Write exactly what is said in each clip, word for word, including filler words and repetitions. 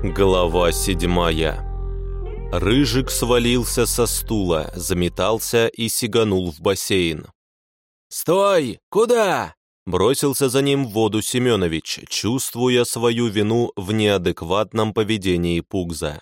Глава седьмая. Рыжик свалился со стула, заметался и сиганул в бассейн. «Стой! Куда?» Бросился за ним в воду Семенович, чувствуя свою вину в неадекватном поведении Пугза.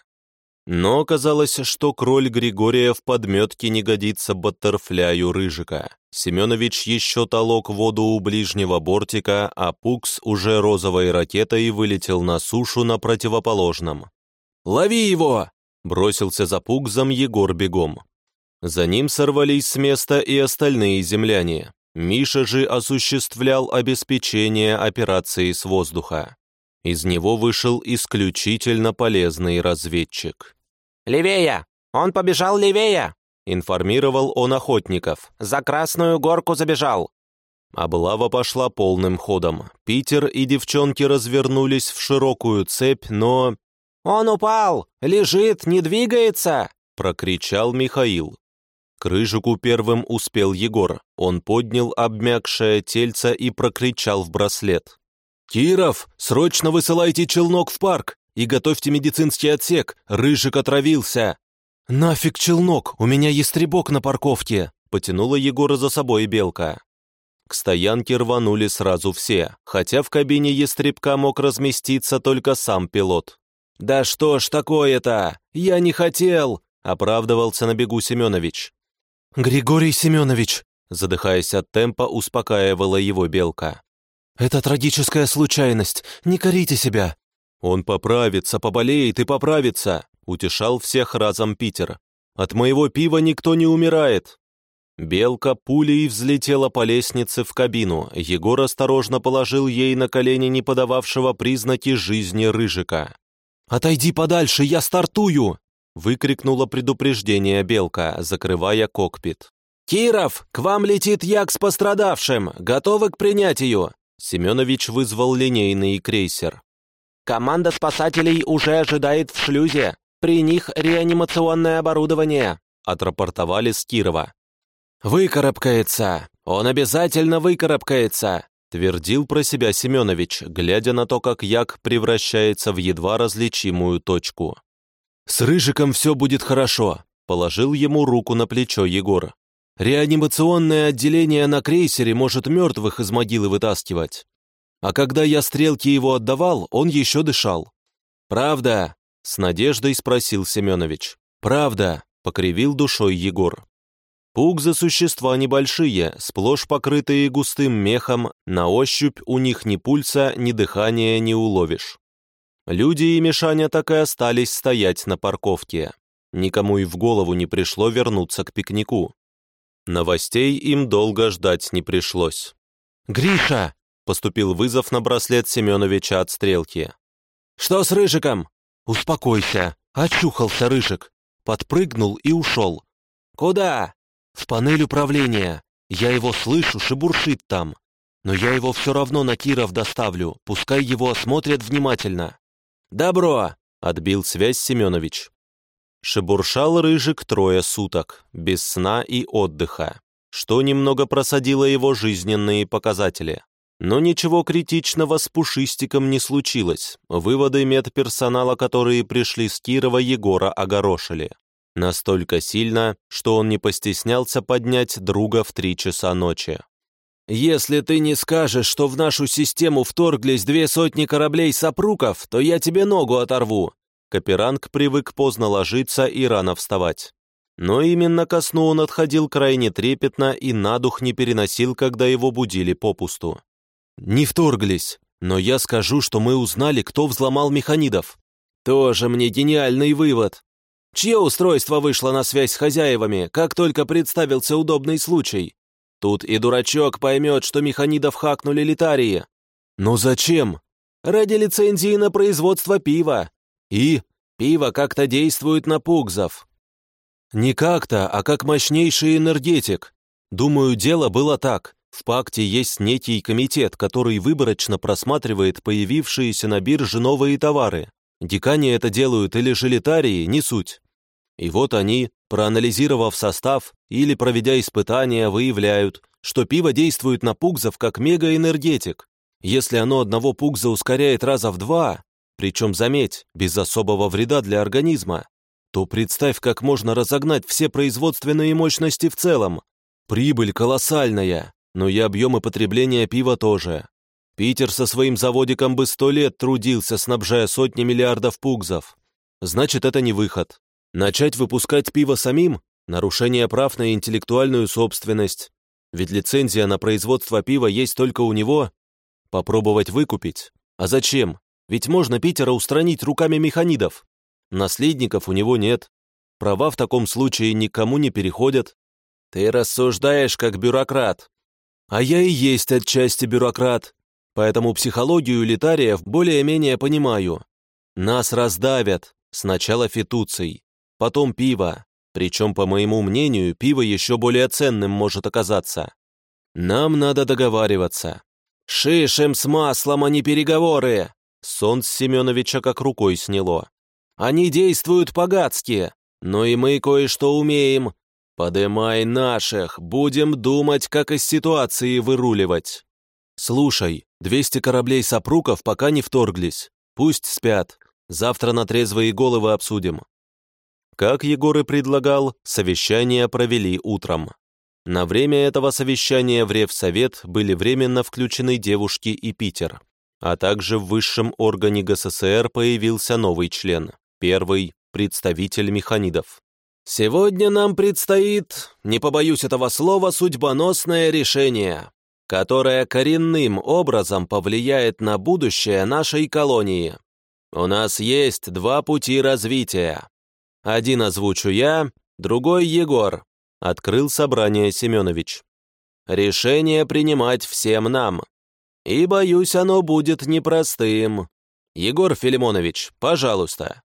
Но оказалось, что кроль Григория в подметке не годится баттерфляю Рыжика. Семенович еще толок воду у ближнего бортика, а Пугз уже розовой ракетой вылетел на сушу на противоположном. «Лови его!» — бросился за Пугзом Егор бегом. За ним сорвались с места и остальные земляне. Миша же осуществлял обеспечение операции с воздуха. Из него вышел исключительно полезный разведчик. «Левее! Он побежал левее!» — информировал он охотников. «За Красную Горку забежал!» Облава пошла полным ходом. Питер и девчонки развернулись в широкую цепь, но... «Он упал! Лежит, не двигается!» — прокричал Михаил. К Рыжику первым успел Егор. Он поднял обмякшее тельце и прокричал в браслет. «Киров, срочно высылайте челнок в парк и готовьте медицинский отсек, Рыжик отравился!» «Нафиг челнок, у меня ястребок на парковке!» потянула Егора за собой Белка. К стоянке рванули сразу все, хотя в кабине ястребка мог разместиться только сам пилот. «Да что ж такое-то? Я не хотел!» оправдывался на бегу Семенович. «Григорий Семенович!» задыхаясь от темпа, успокаивала его Белка. «Это трагическая случайность, не корите себя!» «Он поправится, поболеет и поправится!» утешал всех разом Питер. «От моего пива никто не умирает!» Белка пулей взлетела по лестнице в кабину. Егор осторожно положил ей на колени не подававшего признаки жизни Рыжика. «Отойди подальше, я стартую!» выкрикнула предупреждение Белка, закрывая кокпит. «Киров, к вам летит як с пострадавшим! Готовы к принятию?» Семенович вызвал линейный крейсер. «Команда спасателей уже ожидает в шлюзе. При них реанимационное оборудование», — отрапортовали с Кирова. «Выкарабкается! Он обязательно выкарабкается!» твердил про себя Семенович, глядя на то, как як превращается в едва различимую точку. «С Рыжиком все будет хорошо», — положил ему руку на плечо Егор. «Реанимационное отделение на крейсере может мертвых из могилы вытаскивать. А когда я стрелки его отдавал, он еще дышал». «Правда?» — с надеждой спросил Семенович. «Правда», — покривил душой Егор. Пугзы существа небольшие, сплошь покрытые густым мехом, на ощупь у них ни пульса, ни дыхания не уловишь. Люди и Мишаня так и остались стоять на парковке. Никому и в голову не пришло вернуться к пикнику. Новостей им долго ждать не пришлось. «Гриша!» — поступил вызов на браслет Семеновича от стрелки. «Что с Рыжиком?» «Успокойся, очухался Рыжик. Подпрыгнул и ушел». «Куда?» «В панель управления. Я его слышу, шебуршит там. Но я его все равно на Киров доставлю, пускай его осмотрят внимательно». «Добро!» — отбил связь Семенович. Шебуршал Рыжик трое суток, без сна и отдыха, что немного просадило его жизненные показатели. Но ничего критичного с Пушистиком не случилось. Выводы медперсонала, которые пришли с Кирова, Егора огорошили. Настолько сильно, что он не постеснялся поднять друга в три часа ночи. «Если ты не скажешь, что в нашу систему вторглись две сотни кораблей-сопруков, то я тебе ногу оторву». Каперанг привык поздно ложиться и рано вставать. Но именно ко сну он отходил крайне трепетно и на дух не переносил, когда его будили попусту. «Не вторглись, но я скажу, что мы узнали, кто взломал механидов». «Тоже мне гениальный вывод. Чье устройство вышло на связь с хозяевами, как только представился удобный случай? Тут и дурачок поймет, что механидов хакнули литарии». «Но зачем?» «Ради лицензии на производство пива. И пиво как-то действует на пугзов». «Не как-то, а как мощнейший энергетик. Думаю, дело было так. В пакте есть некий комитет, который выборочно просматривает появившиеся на бирже новые товары. Дикане это делают или же литарии, не суть. И вот они, проанализировав состав или проведя испытания, выявляют, что пиво действует на пугзов как мегаэнергетик. Если оно одного пугза ускоряет раза в два, причем, заметь, без особого вреда для организма, то представь, как можно разогнать все производственные мощности в целом. Прибыль колоссальная, но и объемы потребления пива тоже. Питер со своим заводиком бы сто лет трудился, снабжая сотни миллиардов пугзов. Значит, это не выход. Начать выпускать пиво самим – нарушение прав на интеллектуальную собственность. Ведь лицензия на производство пива есть только у него. Попробовать выкупить? А зачем? Ведь можно Питера устранить руками механидов. Наследников у него нет. Права в таком случае никому не переходят. Ты рассуждаешь как бюрократ. А я и есть отчасти бюрократ. Поэтому психологию элитариев более-менее понимаю. Нас раздавят. Сначала фитуций, потом пиво. Причем, по моему мнению, пиво еще более ценным может оказаться. Нам надо договариваться. Шишем с маслом, а не переговоры. Сон с Семеновича как рукой сняло. Они действуют по-гадски, но и мы кое-что умеем. Подымай наших, будем думать, как из ситуации выруливать. Слушай, двести кораблей сопруков пока не вторглись. Пусть спят. Завтра на трезвые головы обсудим. Как Егор и предлагал, совещание провели утром. На время этого совещания в Ревсовет были временно включены девушки и Питер, а также в высшем органе ГССР появился новый член, первый представитель механидов. «Сегодня нам предстоит, не побоюсь этого слова, судьбоносное решение, которое коренным образом повлияет на будущее нашей колонии. У нас есть два пути развития. Один озвучу я, другой Егор», — открыл собрание Семенович. «Решение принимать всем нам. И, боюсь, оно будет непростым. Егор Филимонович, пожалуйста».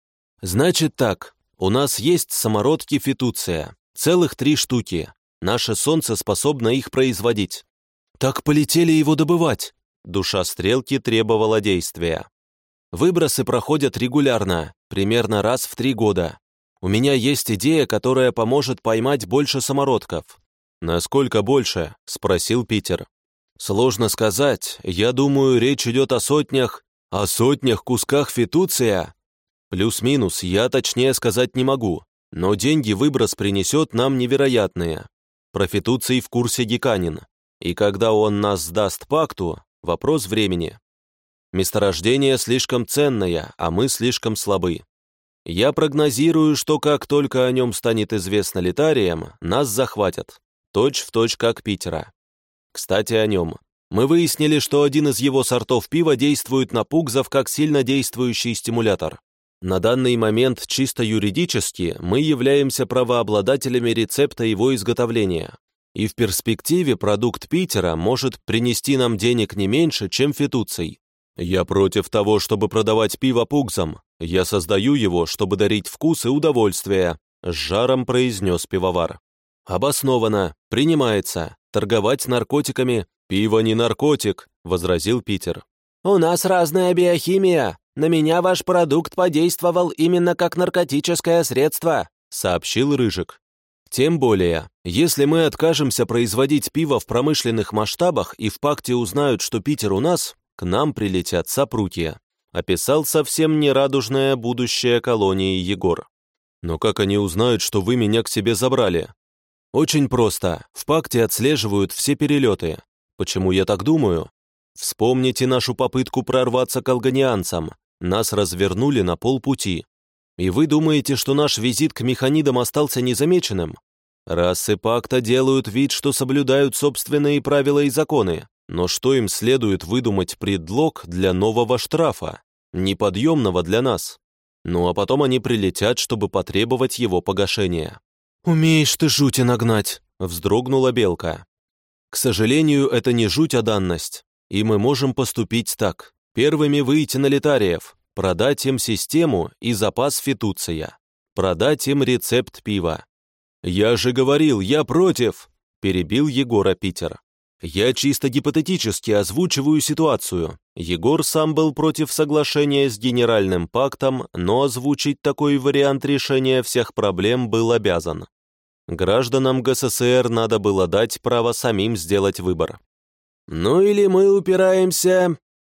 «Значит так, у нас есть самородки фитуция, целых три штуки. Наше солнце способно их производить». «Так полетели его добывать», — душа стрелки требовала действия. «Выбросы проходят регулярно, примерно раз в три года. У меня есть идея, которая поможет поймать больше самородков». «Насколько больше?» — спросил Питер. «Сложно сказать. Я думаю, речь идет о сотнях, о сотнях кусках фитуция. Плюс-минус, я точнее сказать не могу, но деньги выброс принесет нам невероятные. Про фитуций в курсе Геканин, и когда он нас сдаст пакту, вопрос времени. Месторождение слишком ценное, а мы слишком слабы. Я прогнозирую, что как только о нем станет известно литариям, нас захватят. Точь в точь как Питера. Кстати, о нем. Мы выяснили, что один из его сортов пива действует на пугзов как сильно действующий стимулятор. На данный момент чисто юридически мы являемся правообладателями рецепта его изготовления. И в перспективе продукт Питера может принести нам денег не меньше, чем фитуций. Я против того, чтобы продавать пиво пугзам. Я создаю его, чтобы дарить вкус и удовольствие, с жаром произнес пивовар. Обоснованно, принимается. Торговать наркотиками. Пиво не наркотик, возразил Питер. У нас разная биохимия. На меня ваш продукт подействовал именно как наркотическое средство, сообщил Рыжик. Тем более, если мы откажемся производить пиво в промышленных масштабах и в пакте узнают, что Питер у нас, к нам прилетят сопруки, описал совсем нерадужное будущее колонии Егор. Но как они узнают, что вы меня к себе забрали? Очень просто, в пакте отслеживают все перелеты. Почему я так думаю? Вспомните нашу попытку прорваться к алганианцам, нас развернули на полпути. И вы думаете, что наш визит к механидам остался незамеченным? Расы пакта делают вид, что соблюдают собственные правила и законы. Но что им следует выдумать предлог для нового штрафа, неподъемного для нас? Ну а потом они прилетят, чтобы потребовать его погашения. «Умеешь ты жути нагнать», — вздрогнула Белка. «К сожалению, это не жуть, а данность. И мы можем поступить так. Первыми выйти на литариев, продать им систему и запас фитуция, продать им рецепт пива». «Я же говорил, я против», — перебил Егора Питер. «Я чисто гипотетически озвучиваю ситуацию. Егор сам был против соглашения с Генеральным пактом, но озвучить такой вариант решения всех проблем был обязан. Гражданам ГССР надо было дать право самим сделать выбор. «Ну или мы упираемся,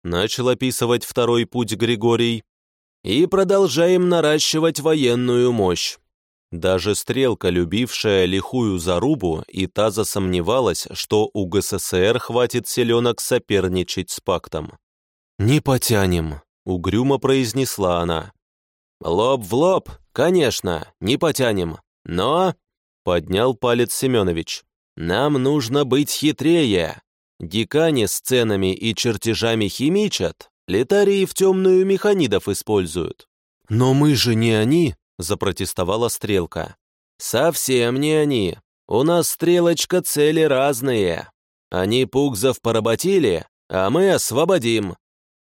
начал описывать второй путь Григорий, и продолжаем наращивать военную мощь. Даже Стрелка, любившая лихую зарубу, и та засомневалась, что у ГССР хватит селенок соперничать с пактом. «Не потянем», — угрюмо произнесла она. «Лоб в лоб, конечно, не потянем, но...» — поднял палец Семенович. «Нам нужно быть хитрее. Дикане с ценами и чертежами химичат, летарии в темную механидов используют». «Но мы же не они», — запротестовала Стрелка. «Совсем не они. У нас, Стрелочка, цели разные. Они пугзов поработили, а мы освободим.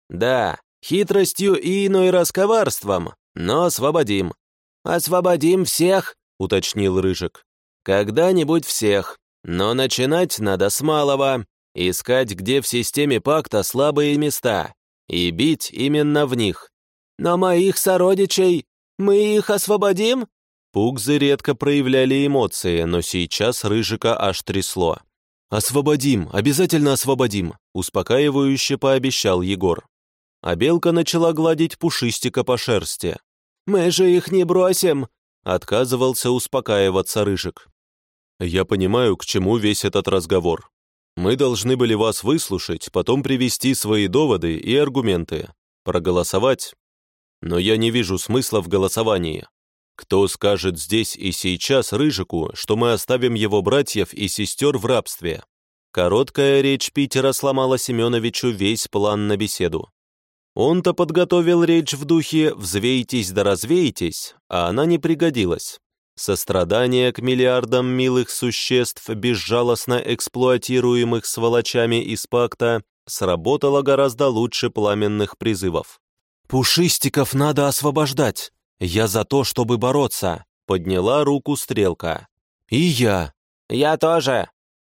Да, хитростью и иной раз коварством, но освободим». «Освободим всех?» — уточнил Рыжик. «Когда-нибудь всех, но начинать надо с малого, искать, где в системе пакта слабые места, и бить именно в них». «Но моих сородичей, мы их освободим?» Пугзы редко проявляли эмоции, но сейчас Рыжика аж трясло. «Освободим, обязательно освободим», — успокаивающе пообещал Егор. А Белка начала гладить Пушистика по шерсти. «Мы же их не бросим!» — отказывался успокаиваться Рыжик. «Я понимаю, к чему весь этот разговор. Мы должны были вас выслушать, потом привести свои доводы и аргументы, проголосовать. Но я не вижу смысла в голосовании. Кто скажет здесь и сейчас Рыжику, что мы оставим его братьев и сестер в рабстве?» Короткая речь Питера сломала Семеновичу весь план на беседу. Он-то подготовил речь в духе «взвейтесь да развейтесь», а она не пригодилась. Сострадание к миллиардам милых существ, безжалостно эксплуатируемых сволочами из пакта, сработало гораздо лучше пламенных призывов. «Пушистиков надо освобождать! Я за то, чтобы бороться!» — подняла руку Стрелка. «И я!» «Я тоже!»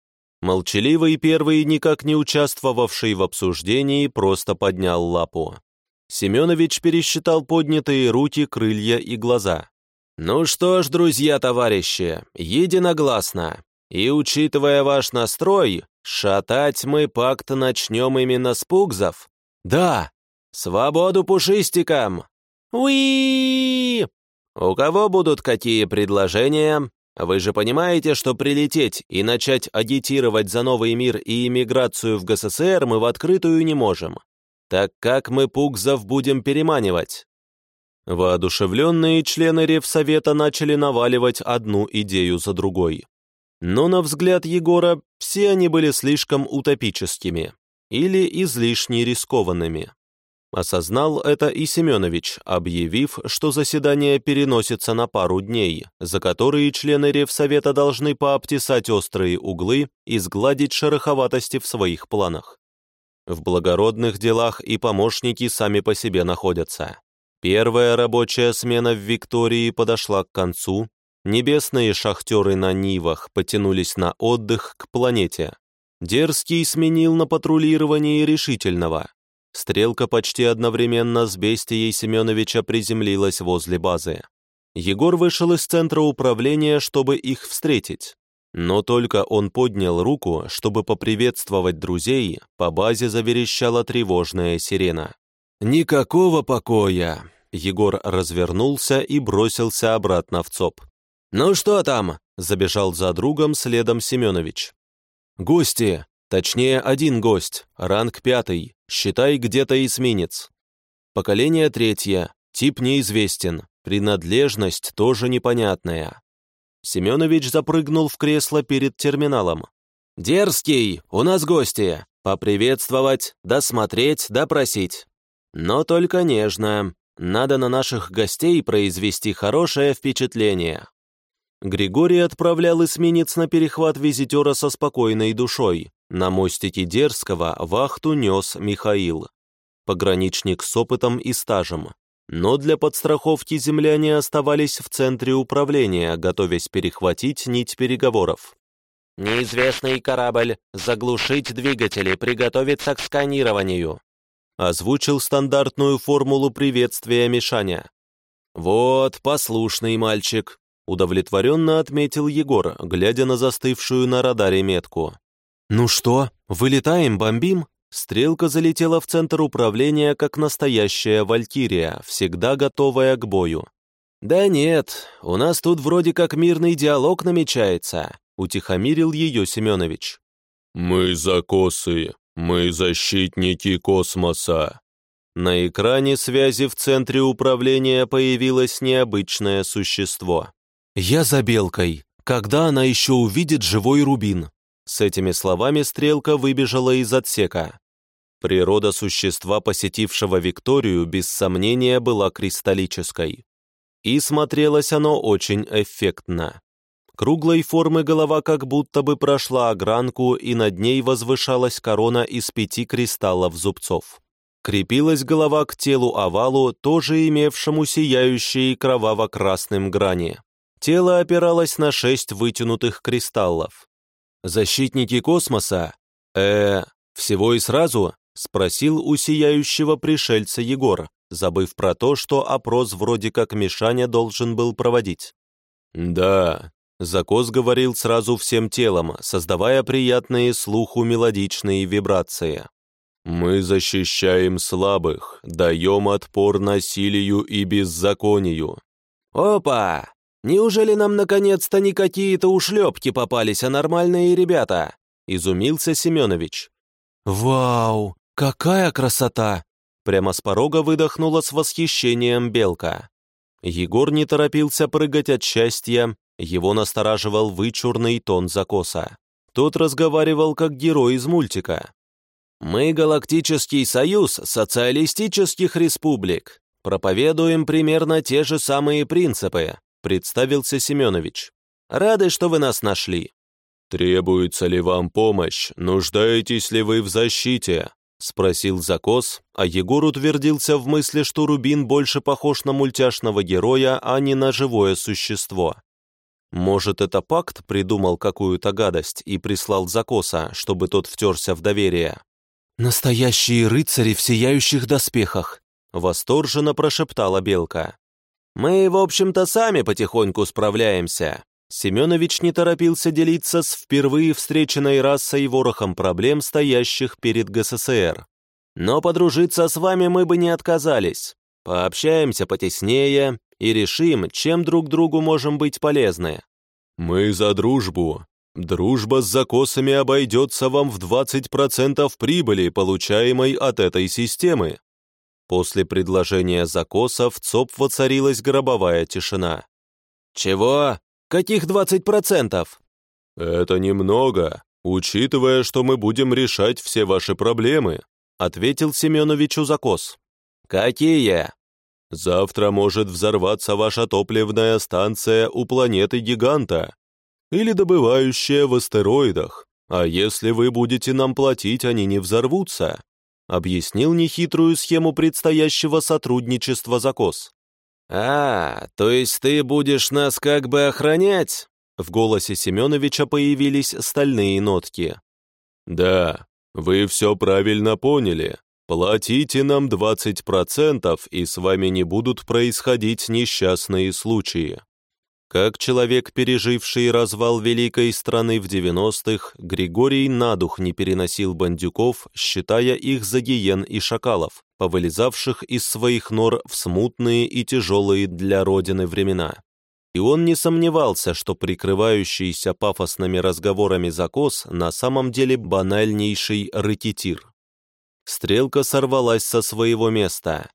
Молчаливый первый, никак не участвовавший в обсуждении, просто поднял лапу. Семенович пересчитал поднятые руки, крылья и глаза. «Ну что ж, друзья-товарищи, единогласно. И, учитывая ваш настрой, шатать мы пакт начнем именно с пугзов?» «Да!» «Свободу пушистикам!» «Уи!» «У кого будут какие предложения? Вы же понимаете, что прилететь и начать агитировать за новый мир и иммиграцию в ГССР мы в открытую не можем. Так как мы пугзов будем переманивать?» Воодушевленные члены Ревсовета начали наваливать одну идею за другой. Но, на взгляд Егора, все они были слишком утопическими или излишне рискованными. Осознал это и Семенович, объявив, что заседание переносится на пару дней, за которые члены Ревсовета должны пообтесать острые углы и сгладить шероховатости в своих планах. В благородных делах и помощники сами по себе находятся. Первая рабочая смена в Виктории подошла к концу, небесные шахтеры на Нивах потянулись на отдых к планете. Дерзкий сменил на патрулирование решительного. Стрелка почти одновременно с бестией Семеновича приземлилась возле базы. Егор вышел из центра управления, чтобы их встретить. Но только он поднял руку, чтобы поприветствовать друзей, по базе заверещала тревожная сирена. «Никакого покоя!» Егор развернулся и бросился обратно в ЦОП. «Ну что там?» — забежал за другом следом Семенович. «Гости! Точнее, один гость, ранг пятый, считай где-то эсминец. Поколение третье, тип неизвестен, принадлежность тоже непонятная». Семенович запрыгнул в кресло перед терминалом. «Дерзкий, у нас гости! Поприветствовать, досмотреть, допросить. Но только нежно, надо на наших гостей произвести хорошее впечатление». Григорий отправлял эсминец на перехват визитера со спокойной душой. На мостике Дерзкого вахту нес Михаил, пограничник с опытом и стажем. Но для подстраховки земляне оставались в центре управления, готовясь перехватить нить переговоров. «Неизвестный корабль, заглушить двигатели, приготовиться к сканированию», озвучил стандартную формулу приветствия Мишаня. «Вот, послушный мальчик», удовлетворенно отметил Егор, глядя на застывшую на радаре метку. «Ну что, вылетаем, бомбим?» Стрелка залетела в центр управления, как настоящая валькирия, всегда готовая к бою. «Да нет, у нас тут вроде как мирный диалог намечается», — утихомирил ее Семенович. «Мы закосы, мы защитники космоса». На экране связи в центре управления появилось необычное существо. «Я за Белкой. Когда она еще увидит живой рубин?» С этими словами Стрелка выбежала из отсека. Природа существа, посетившего Викторию, без сомнения была кристаллической. И смотрелось оно очень эффектно. Круглой формы голова как будто бы прошла огранку, и над ней возвышалась корона из пяти кристаллов зубцов. Крепилась голова к телу-овалу, тоже имевшему сияющие кроваво-красным грани. Тело опиралось на шесть вытянутых кристаллов. «Защитники космоса? э всего и сразу?» — спросил у сияющего пришельца Егор, забыв про то, что опрос вроде как Мишаня должен был проводить. «Да», — Закос говорил сразу всем телом, создавая приятные слуху мелодичные вибрации. «Мы защищаем слабых, даем отпор насилию и беззаконию». «Опа! Неужели нам наконец-то не какие-то ушлепки попались, а нормальные ребята?» — изумился Семенович. «Вау! Какая красота!» Прямо с порога выдохнула с восхищением Белка. Егор не торопился прыгать от счастья, его настораживал вычурный тон Закоса. Тот разговаривал как герой из мультика. «Мы Галактический союз социалистических республик. Проповедуем примерно те же самые принципы», — представился Семенович. «Рады, что вы нас нашли». «Требуется ли вам помощь? Нуждаетесь ли вы в защите?» — спросил Закос, а Егор утвердился в мысли, что Рубин больше похож на мультяшного героя, а не на живое существо. Может, это Пакт придумал какую-то гадость и прислал Закоса, чтобы тот втерся в доверие? «Настоящие рыцари в сияющих доспехах!» — восторженно прошептала Белка. «Мы, в общем-то, сами потихоньку справляемся». Семенович не торопился делиться с впервые встреченной расой ворохом проблем, стоящих перед ГССР. «Но подружиться с вами мы бы не отказались. Пообщаемся потеснее и решим, чем друг другу можем быть полезны». «Мы за дружбу. Дружба с Закосами обойдется вам в двадцать процентов прибыли, получаемой от этой системы». После предложения Закоса в ЦОП воцарилась гробовая тишина. «Чего? Каких двадцать процентов?» «Это немного, учитывая, что мы будем решать все ваши проблемы», ответил Семеновичу Закос. «Какие?» «Завтра может взорваться ваша топливная станция у планеты-гиганта или добывающая в астероидах, а если вы будете нам платить, они не взорвутся», объяснил нехитрую схему предстоящего сотрудничества Закос. «А, то есть ты будешь нас как бы охранять?» В голосе Семеновича появились стальные нотки. «Да, вы все правильно поняли. Платите нам двадцать процентов, и с вами не будут происходить несчастные случаи». Как человек, переживший развал великой страны в девяностых, Григорий на дух не переносил бандюков, считая их за гиен и шакалов, повылезавших из своих нор в смутные и тяжелые для Родины времена. И он не сомневался, что прикрывающийся пафосными разговорами Закос на самом деле банальнейший рэкетир. Стрелка сорвалась со своего места.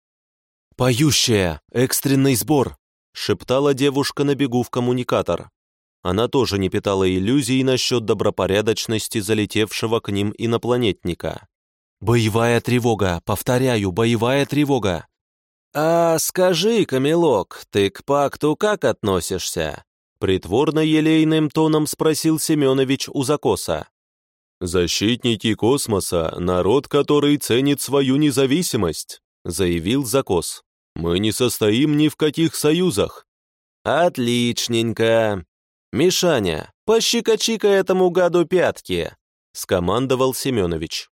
«Поющая! Экстренный сбор!» — шептала девушка на бегу в коммуникатор. Она тоже не питала иллюзий насчет добропорядочности залетевшего к ним инопланетника. «Боевая тревога! Повторяю, боевая тревога!» «А скажи, Камелок, ты к Пакту как относишься?» Притворно-елейным тоном спросил Семенович у Закоса. «Защитники космоса — народ, который ценит свою независимость», заявил Закос. «Мы не состоим ни в каких союзах». «Отличненько. Мишаня, пощекочи-ка этому гаду пятки», скомандовал Семенович.